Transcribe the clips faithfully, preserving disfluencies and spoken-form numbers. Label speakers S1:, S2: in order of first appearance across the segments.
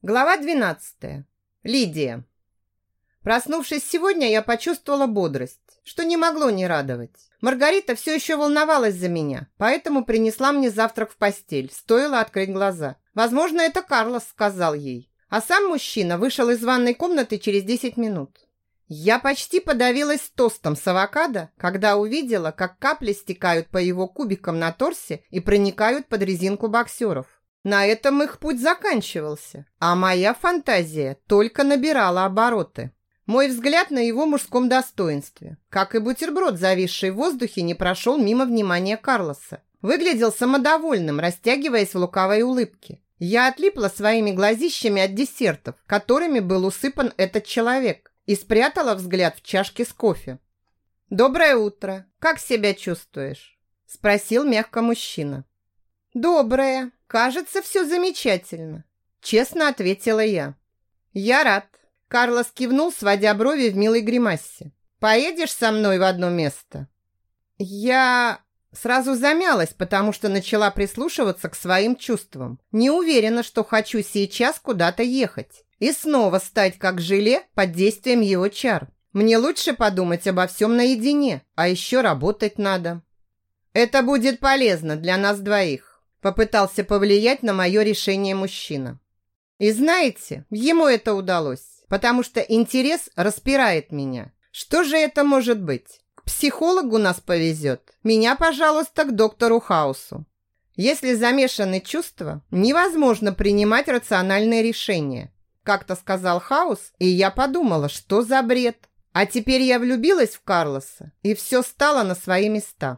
S1: Глава двенадцатая. Лидия. Проснувшись сегодня, я почувствовала бодрость, что не могло не радовать. Маргарита все еще волновалась за меня, поэтому принесла мне завтрак в постель, стоило открыть глаза. Возможно, это Карлос сказал ей. А сам мужчина вышел из ванной комнаты через десять минут. Я почти подавилась тостом с авокадо, когда увидела, как капли стекают по его кубикам на торсе и проникают под резинку боксеров. На этом их путь заканчивался, а моя фантазия только набирала обороты. Мой взгляд на его мужском достоинстве, как и бутерброд, зависший в воздухе, не прошел мимо внимания Карлоса. Выглядел самодовольным, растягиваясь в лукавой улыбке. Я отлипла своими глазищами от десертов, которыми был усыпан этот человек, и спрятала взгляд в чашке с кофе. «Доброе утро. Как себя чувствуешь?» – спросил мягко мужчина. «Доброе. Кажется, все замечательно», – честно ответила я. «Я рад». Карлос кивнул, сводя брови в милой гримасе. «Поедешь со мной в одно место?» Я сразу замялась, потому что начала прислушиваться к своим чувствам. Не уверена, что хочу сейчас куда-то ехать и снова стать как желе под действием его чар. Мне лучше подумать обо всем наедине, а еще работать надо. «Это будет полезно для нас двоих», – попытался повлиять на мое решение мужчина. И знаете, ему это удалось, потому что интерес распирает меня. Что же это может быть? К психологу нас повезет. Меня, пожалуйста, к доктору Хаусу. Если замешаны чувства, невозможно принимать рациональные решения. Как-то сказал Хаус, и я подумала, что за бред. А теперь я влюбилась в Карлоса, и все стало на свои места.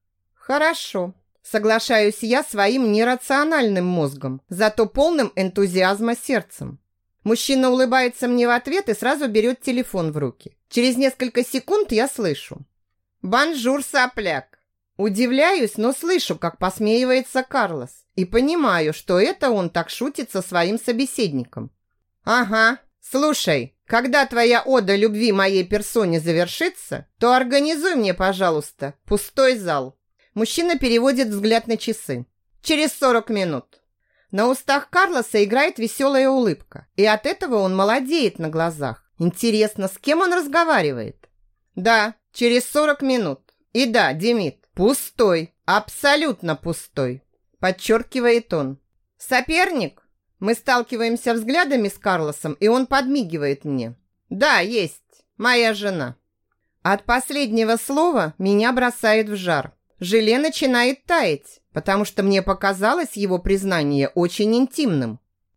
S1: Хорошо. Соглашаюсь я своим нерациональным мозгом, зато полным энтузиазма сердцем. Мужчина улыбается мне в ответ и сразу берет телефон в руки. Через несколько секунд я слышу: «Бонжур, сопляк!» Удивляюсь, но слышу, как посмеивается Карлос, и понимаю, что это он так шутит со своим собеседником. «Ага, слушай, когда твоя ода любви моей персоне завершится, то организуй мне, пожалуйста, пустой зал». Мужчина переводит взгляд на часы. «Через сорок минут». На устах Карлоса играет веселая улыбка, и от этого он молодеет на глазах. Интересно, с кем он разговаривает? «Да, через сорок минут. И да, Демид, пустой, абсолютно пустой», подчеркивает он. «Соперник?» Мы сталкиваемся взглядами с Карлосом, и он подмигивает мне. «Да, есть. Моя жена». От последнего слова меня бросает в жар. Желе начинает таять, потому что мне показалось его признание очень интимным.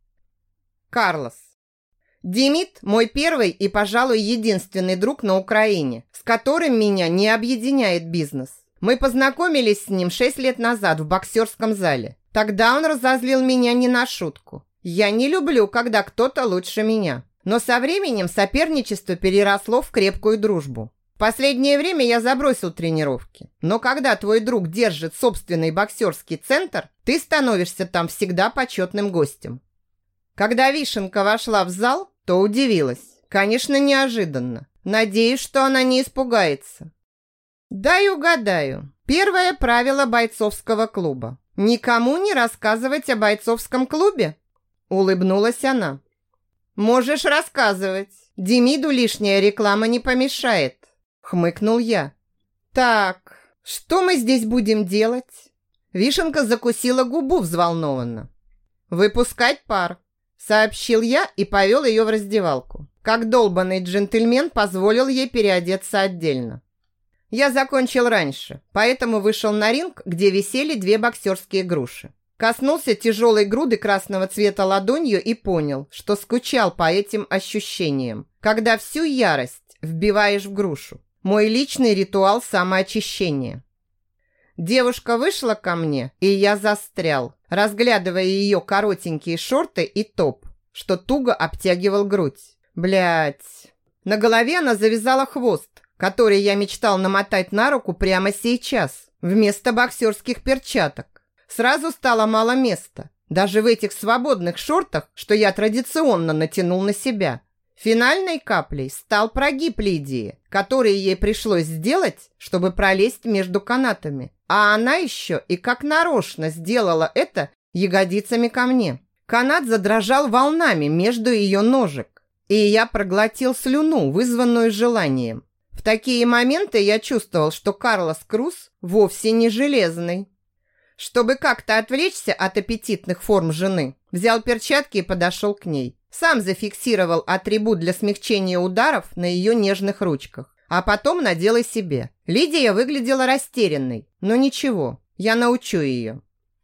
S1: Карлос. Демид – мой первый и, пожалуй, единственный друг на Украине, с которым меня не объединяет бизнес. Мы познакомились с ним шесть лет назад в боксерском зале. Тогда он разозлил меня не на шутку. Я не люблю, когда кто-то лучше меня. Но со временем соперничество переросло в крепкую дружбу. В последнее время я забросил тренировки. Но когда твой друг держит собственный боксерский центр, ты становишься там всегда почетным гостем. Когда Вишенка вошла в зал, то удивилась. Конечно, неожиданно. Надеюсь, что она не испугается. Дай угадаю. Первое правило бойцовского клуба. Никому не рассказывать о бойцовском клубе? Улыбнулась она. Можешь рассказывать. Демиду лишняя реклама не помешает. Хмыкнул я. Так, что мы здесь будем делать? Вишенка закусила губу взволнованно. Выпускать пар, сообщил я и повел ее в раздевалку. Как долбанный джентльмен позволил ей переодеться отдельно. Я закончил раньше, поэтому вышел на ринг, где висели две боксерские груши. Коснулся тяжелой груды красного цвета ладонью и понял, что скучал по этим ощущениям, когда всю ярость вбиваешь в грушу. Мой личный ритуал самоочищения. Девушка вышла ко мне, и я застрял, разглядывая ее коротенькие шорты и топ, что туго обтягивал грудь. Блядь. На голове она завязала хвост, который я мечтал намотать на руку прямо сейчас, вместо боксерских перчаток. Сразу стало мало места, даже в этих свободных шортах, что я традиционно натянул на себя. Финальной каплей стал прогиб Лидии, который ей пришлось сделать, чтобы пролезть между канатами. А она еще и как нарочно сделала это ягодицами ко мне. Канат задрожал волнами между ее ножек, и я проглотил слюну, вызванную желанием. В такие моменты я чувствовал, что Карлос Круз вовсе не железный. Чтобы как-то отвлечься от аппетитных форм жены, взял перчатки и подошел к ней. Сам зафиксировал атрибут для смягчения ударов на ее нежных ручках, а потом надел и себе. Лидия выглядела растерянной, но ничего, я научу ее.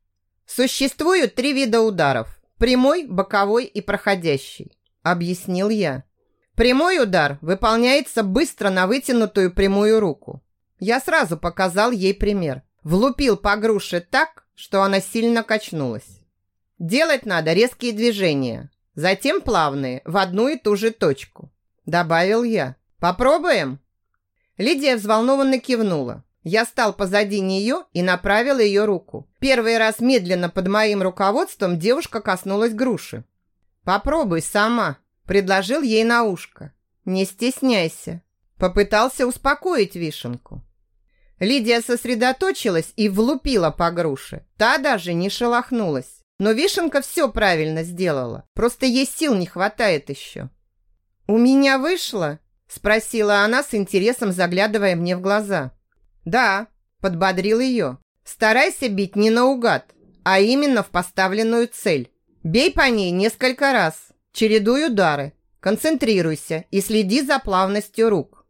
S1: Существуют три вида ударов: прямой, боковой и проходящий, объяснил я. Прямой удар выполняется быстро на вытянутую прямую руку. Я сразу показал ей пример. Влупил по груше так, что она сильно качнулась. Делать надо резкие движения, затем плавные, в одну и ту же точку, добавил я. Попробуем? Лидия взволнованно кивнула. Я стал позади нее и направил ее руку. Первый раз медленно под моим руководством девушка коснулась груши. «Попробуй сама», – предложил ей на ушко. «Не стесняйся». Попытался успокоить вишенку. Лидия сосредоточилась и влупила по груше. Та даже не шелохнулась. Но вишенка все правильно сделала. Просто ей сил не хватает еще. «У меня вышло?» – спросила она с интересом, заглядывая мне в глаза. «Да», – подбодрил ее. «Старайся бить не наугад, а именно в поставленную цель. Бей по ней несколько раз, чередуй удары, концентрируйся и следи за плавностью рук».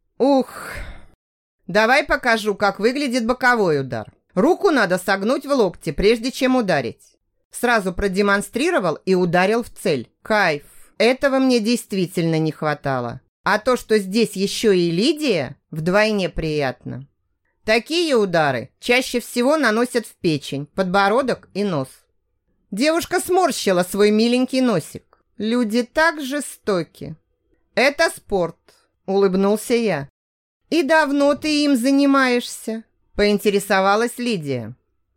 S1: «Ух! Давай покажу, как выглядит боковой удар. Руку надо согнуть в локте, прежде чем ударить». Сразу продемонстрировал и ударил в цель. Кайф! Этого мне действительно не хватало. А то, что здесь еще и Лидия, вдвойне приятно. Такие удары чаще всего наносят в печень, подбородок и нос. Девушка сморщила свой миленький носик. Люди так жестоки. Это спорт, улыбнулся я. И давно ты им занимаешься? Поинтересовалась Лидия.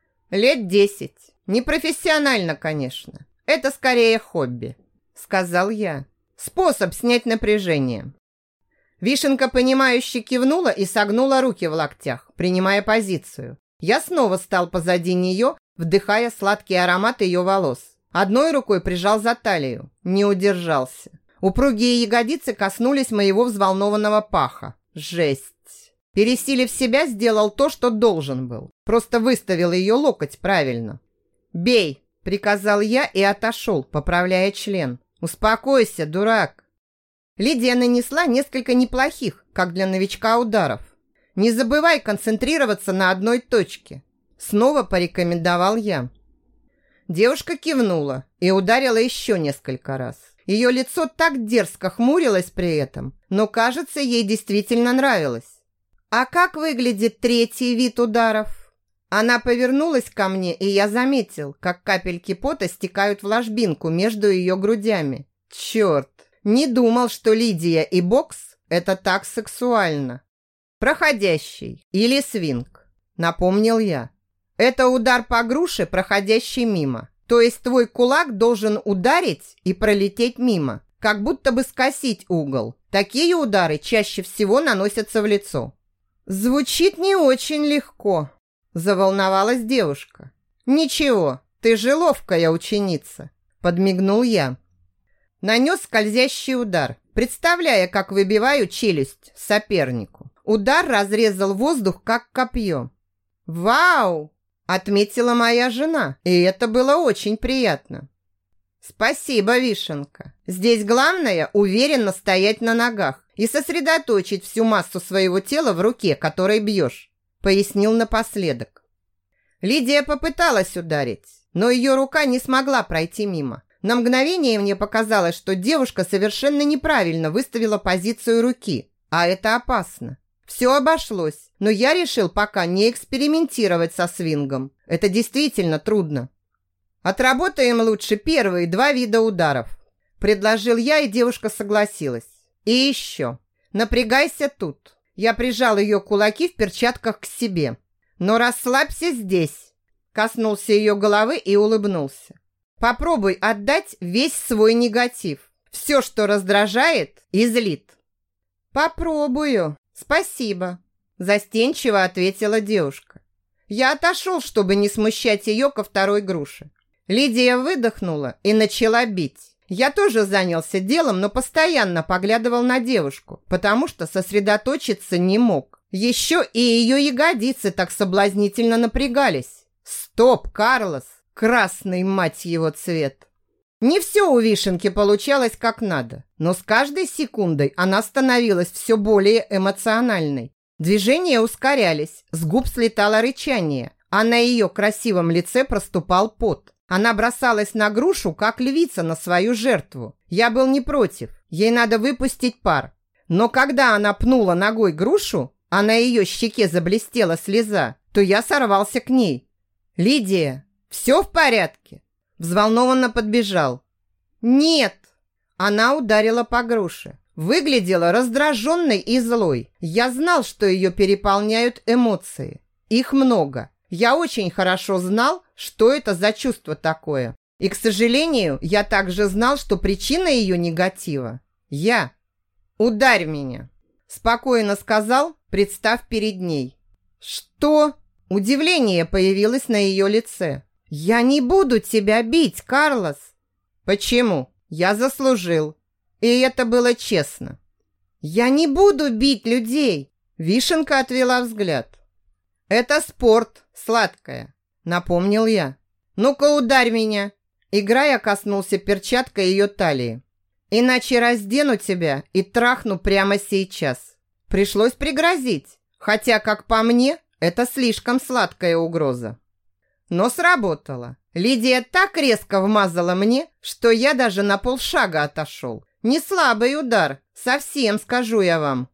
S1: Лет десять. Непрофессионально, конечно. Это скорее хобби, сказал я. Способ снять напряжение. Вишенка, понимающе кивнула и согнула руки в локтях, принимая позицию. Я снова стал позади нее, вдыхая сладкий аромат ее волос. Одной рукой прижал за талию, не удержался. Упругие ягодицы коснулись моего взволнованного паха. Жесть! Пересилив себя, сделал то, что должен был. Просто выставил ее локоть правильно. «Бей!» – приказал я и отошел, поправляя член. «Успокойся, дурак!» Лидия нанесла несколько неплохих, как для новичка, ударов. «Не забывай концентрироваться на одной точке», – снова порекомендовал я. Девушка кивнула и ударила еще несколько раз. Ее лицо так дерзко хмурилось при этом, но, кажется, ей действительно нравилось. «А как выглядит третий вид ударов?» Она повернулась ко мне, и я заметил, как капельки пота стекают в ложбинку между ее грудями. Черт, не думал, что Лидия и бокс – это так сексуально. Проходящий или свинг, напомнил я. Это удар по груше, проходящий мимо. То есть твой кулак должен ударить и пролететь мимо, как будто бы скосить угол. Такие удары чаще всего наносятся в лицо. Звучит не очень легко. Заволновалась девушка. «Ничего, ты же ловкая ученица», – подмигнул я. Нанес скользящий удар, представляя, как выбиваю челюсть сопернику. Удар разрезал воздух, как копье. «Вау!» – отметила моя жена, и это было очень приятно. «Спасибо, Вишенка. Здесь главное уверенно стоять на ногах и сосредоточить всю массу своего тела в руке, которой бьешь», пояснил напоследок. Лидия попыталась ударить, но ее рука не смогла пройти мимо. На мгновение мне показалось, что девушка совершенно неправильно выставила позицию руки, а это опасно. Все обошлось, но я решил пока не экспериментировать со свингом. Это действительно трудно. Отработаем лучше первые два вида ударов, предложил я, и девушка согласилась. И еще, напрягайся тут. Я прижал ее кулаки в перчатках к себе. Но расслабься здесь. Коснулся ее головы и улыбнулся. Попробуй отдать весь свой негатив. Все, что раздражает и злит. Попробую. Спасибо. Застенчиво ответила девушка. Я отошел, чтобы не смущать ее ко второй груше. Лидия выдохнула и начала бить. Я тоже занялся делом, но постоянно поглядывал на девушку, потому что сосредоточиться не мог. Еще и ее ягодицы так соблазнительно напрягались. Стоп, Карлос! Красный, мать его, цвет! Не все у Вишенки получалось как надо, но с каждой секундой она становилась все более эмоциональной. Движения ускорялись, с губ слетало рычание, а на ее красивом лице проступал пот. Она бросалась на грушу, как львица на свою жертву. Я был не против, ей надо выпустить пар. Но когда она пнула ногой грушу, а на ее щеке заблестела слеза, то я сорвался к ней. «Лидия, все в порядке?» Взволнованно подбежал. «Нет!» Она ударила по груше. Выглядела раздраженной и злой. Я знал, что ее переполняют эмоции. Их много. Я очень хорошо знал, что это за чувство такое. И, к сожалению, я также знал, что причина ее негатива – я. «Ударь меня!» – спокойно сказал, представ перед ней. «Что?» – удивление появилось на ее лице. «Я не буду тебя бить, Карлос!» «Почему? Я заслужил. И это было честно». «Я не буду бить людей!» Вишенка отвела взгляд. «Это спорт, сладкая», — напомнил я. «Ну-ка, ударь меня!» Играя, коснулся перчаткой ее талии. «Иначе раздену тебя и трахну прямо сейчас». Пришлось пригрозить, хотя, как по мне, это слишком сладкая угроза. Но сработало. Лидия так резко вмазала мне, что я даже на полшага отошел. Не слабый удар, совсем скажу я вам.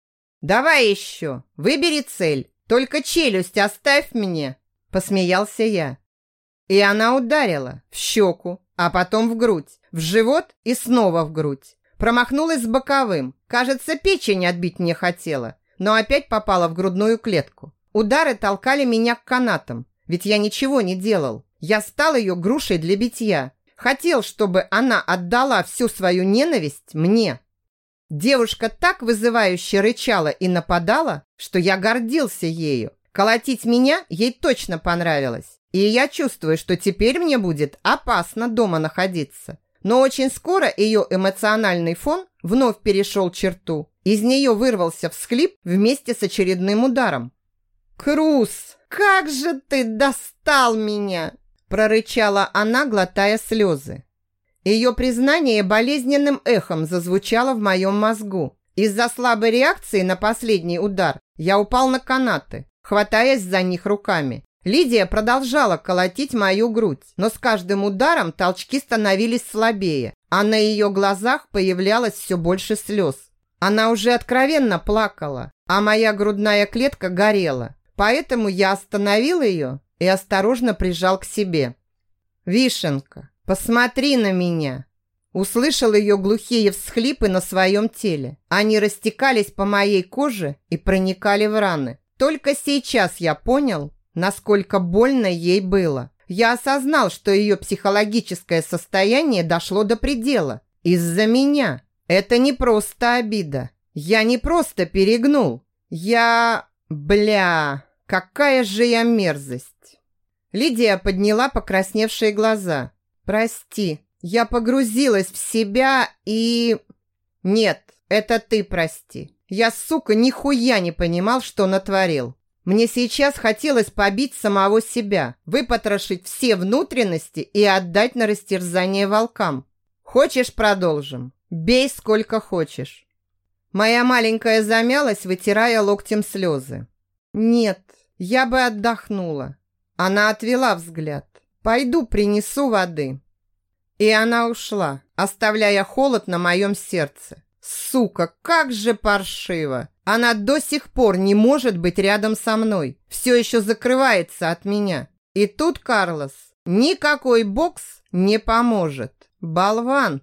S1: «Давай еще, выбери цель, только челюсть оставь мне», – посмеялся я. И она ударила в щеку, а потом в грудь, в живот и снова в грудь. Промахнулась с боковым, кажется, печень отбить не хотела, но опять попала в грудную клетку. Удары толкали меня к канатам, ведь я ничего не делал. Я стал ее грушей для битья. Хотел, чтобы она отдала всю свою ненависть мне. Девушка так вызывающе рычала и нападала, что я гордился ею. Колотить меня ей точно понравилось. И я чувствую, что теперь мне будет опасно дома находиться. Но очень скоро ее эмоциональный фон вновь перешел черту. Из нее вырвался всхлип вместе с очередным ударом. «Крус, как же ты достал меня!» прорычала она, глотая слезы. Ее признание болезненным эхом зазвучало в моем мозгу. Из-за слабой реакции на последний удар я упал на канаты, хватаясь за них руками. Лидия продолжала колотить мою грудь, но с каждым ударом толчки становились слабее, а на ее глазах появлялось все больше слез. Она уже откровенно плакала, а моя грудная клетка горела. Поэтому я остановил ее и осторожно прижал к себе. «Вишенка, посмотри на меня!» Услышал ее глухие всхлипы на своем теле. Они растекались по моей коже и проникали в раны. Только сейчас я понял, насколько больно ей было. Я осознал, что ее психологическое состояние дошло до предела. Из-за меня. Это не просто обида. Я не просто перегнул. Я... Бля... Какая же я мерзость. Лидия подняла покрасневшие глаза. «Прости, я погрузилась в себя и...» «Нет, это ты прости. Я, сука, нихуя не понимал, что натворил. Мне сейчас хотелось побить самого себя, выпотрошить все внутренности и отдать на растерзание волкам. Хочешь, продолжим? Бей сколько хочешь». Моя маленькая замялась, вытирая локтем слезы. «Нет, я бы отдохнула». Она отвела взгляд. «Пойду принесу воды». И она ушла, оставляя холод на моем сердце. Сука, как же паршиво. Она до сих пор не может быть рядом со мной. Все еще закрывается от меня. И тут, Карлос, никакой бокс не поможет. Болван.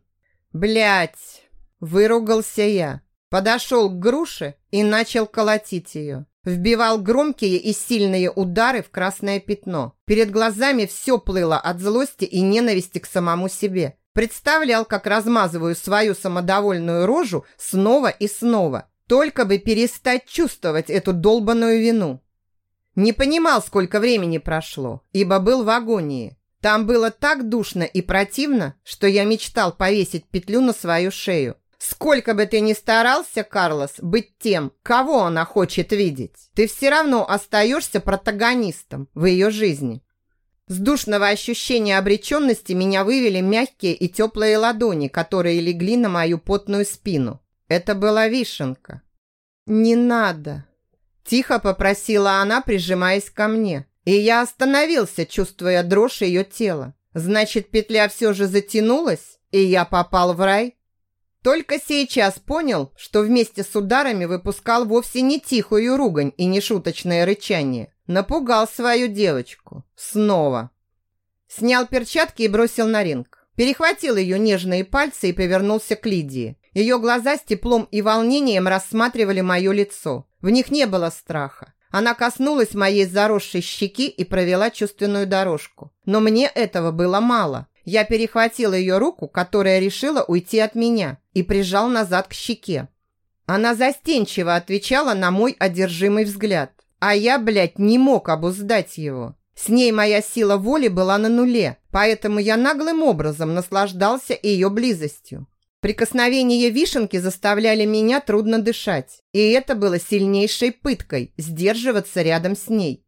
S1: Блять. Выругался я. Подошел к груше и начал колотить ее. Вбивал громкие и сильные удары в красное пятно. Перед глазами все плыло от злости и ненависти к самому себе. Представлял, как размазываю свою самодовольную рожу снова и снова. Только бы перестать чувствовать эту долбаную вину. Не понимал, сколько времени прошло, ибо был в агонии. Там было так душно и противно, что я мечтал повесить петлю на свою шею. Сколько бы ты ни старался, Карлос, быть тем, кого она хочет видеть, ты все равно остаешься протагонистом в ее жизни. С душного ощущения обреченности меня вывели мягкие и теплые ладони, которые легли на мою потную спину. Это была Вишенка. «Не надо!» – тихо попросила она, прижимаясь ко мне. И я остановился, чувствуя дрожь ее тела. Значит, петля все же затянулась, и я попал в рай? Только сейчас понял, что вместе с ударами выпускал вовсе не тихую ругань и не шуточное рычание. Напугал свою девочку. Снова. Снял перчатки и бросил на ринг. Перехватил ее нежные пальцы и повернулся к Лидии. Ее глаза с теплом и волнением рассматривали мое лицо. В них не было страха. Она коснулась моей заросшей щеки и провела чувственную дорожку. Но мне этого было мало. Я перехватил ее руку, которая решила уйти от меня, и прижал назад к щеке. Она застенчиво отвечала на мой одержимый взгляд. А я, блядь, не мог обуздать его. С ней моя сила воли была на нуле, поэтому я наглым образом наслаждался ее близостью. Прикосновения Вишенки заставляли меня трудно дышать, и это было сильнейшей пыткой – сдерживаться рядом с ней.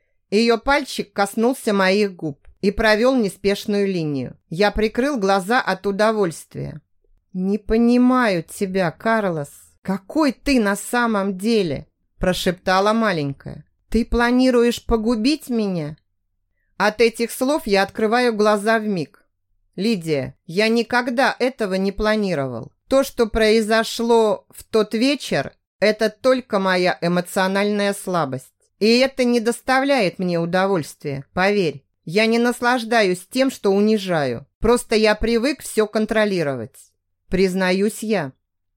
S1: Ее пальчик коснулся моих губ и провел неспешную линию. Я прикрыл глаза от удовольствия. «Не понимаю тебя, Карлос. Какой ты на самом деле?» – прошептала маленькая. «Ты планируешь погубить меня?» От этих слов я открываю глаза вмиг. «Лидия, я никогда этого не планировал. То, что произошло в тот вечер, это только моя эмоциональная слабость. И это не доставляет мне удовольствия, поверь. Я не наслаждаюсь тем, что унижаю. Просто я привык все контролировать. Признаюсь я».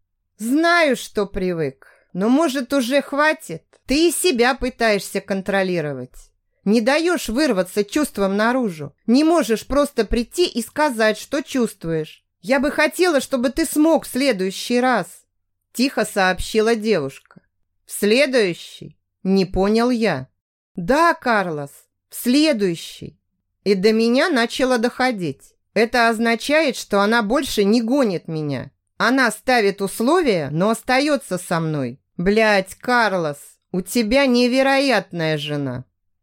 S1: «Знаю, что привык, но, может, уже хватит? Ты и себя пытаешься контролировать. Не даешь вырваться чувствам наружу. Не можешь просто прийти и сказать, что чувствуешь. Я бы хотела, чтобы ты смог в следующий раз», – тихо сообщила девушка. «В следующий?» – не понял я. «Да, Карлос, в следующий». И до меня начало доходить. Это означает, что она больше не гонит меня. Она ставит условия, но остается со мной. Блядь, Карлос, у тебя невероятная жена.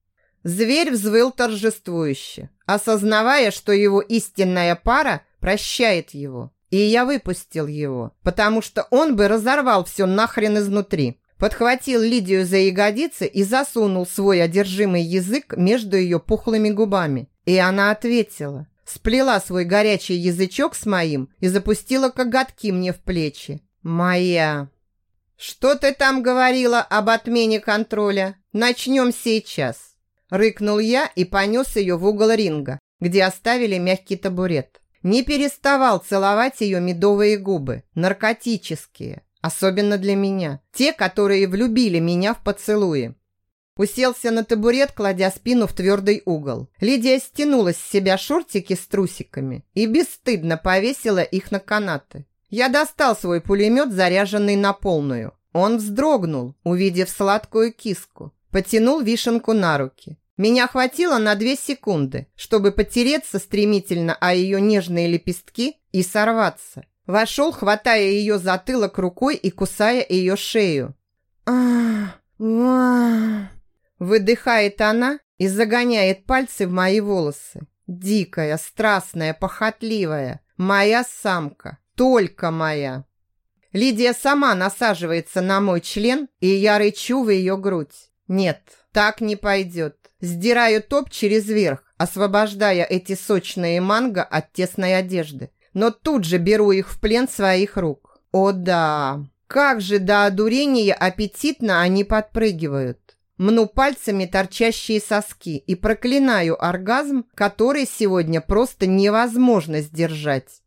S1: Зверь взвыл торжествующе, осознавая, что его истинная пара прощает его. И я выпустил его, потому что он бы разорвал все нахрен изнутри. Подхватил Лидию за ягодицы и засунул свой одержимый язык между ее пухлыми губами. И она ответила. Сплела свой горячий язычок с моим и запустила коготки мне в плечи. «Моя!» «Что ты там говорила об отмене контроля? Начнем сейчас!» Рыкнул я и понес ее в угол ринга, где оставили мягкий табурет. Не переставал целовать ее медовые губы, наркотические, особенно для меня, те, которые влюбили меня в поцелуи. Уселся на табурет, кладя спину в твердый угол. Лидия стянула с себя шортики с трусиками и бесстыдно повесила их на канаты. Я достал свой пулемет, заряженный на полную. Он вздрогнул, увидев сладкую киску. Потянул Вишенку на руки. Меня хватило на две секунды, чтобы потереться стремительно о ее нежные лепестки и сорваться. Вошел, хватая ее затылок рукой и кусая ее шею. «Ах, ах!» Выдыхает она и загоняет пальцы в мои волосы. Дикая, страстная, похотливая. Моя самка. Только моя. Лидия сама насаживается на мой член, и я рычу в ее грудь. Нет, так не пойдет. Сдираю топ через верх, освобождая эти сочные манго от тесной одежды. Но тут же беру их в плен своих рук. О да, как же до одурения аппетитно они подпрыгивают. Мну пальцами торчащие соски и проклинаю оргазм, который сегодня просто невозможно сдержать.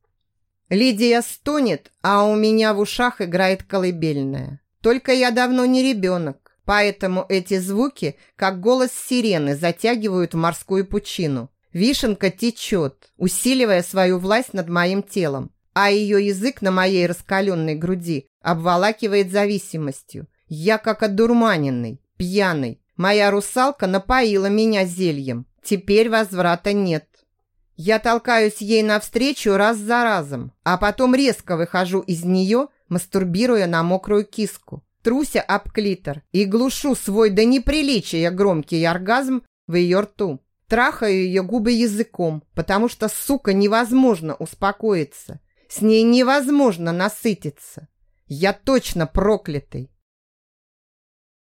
S1: Лидия стонет, а у меня в ушах играет колыбельная. Только я давно не ребенок, поэтому эти звуки, как голос сирены, затягивают в морскую пучину. Вишенка течет, усиливая свою власть над моим телом, а ее язык на моей раскаленной груди обволакивает зависимостью. Я как одурманенный, пьяный. Моя русалка напоила меня зельем. Теперь возврата нет. Я толкаюсь ей навстречу раз за разом, а потом резко выхожу из нее, мастурбируя на мокрую киску, труся об клитор и глушу свой до неприличия громкий оргазм в ее рту. Трахаю ее губы языком, потому что, сука, невозможно успокоиться. С ней невозможно насытиться. Я точно проклятый.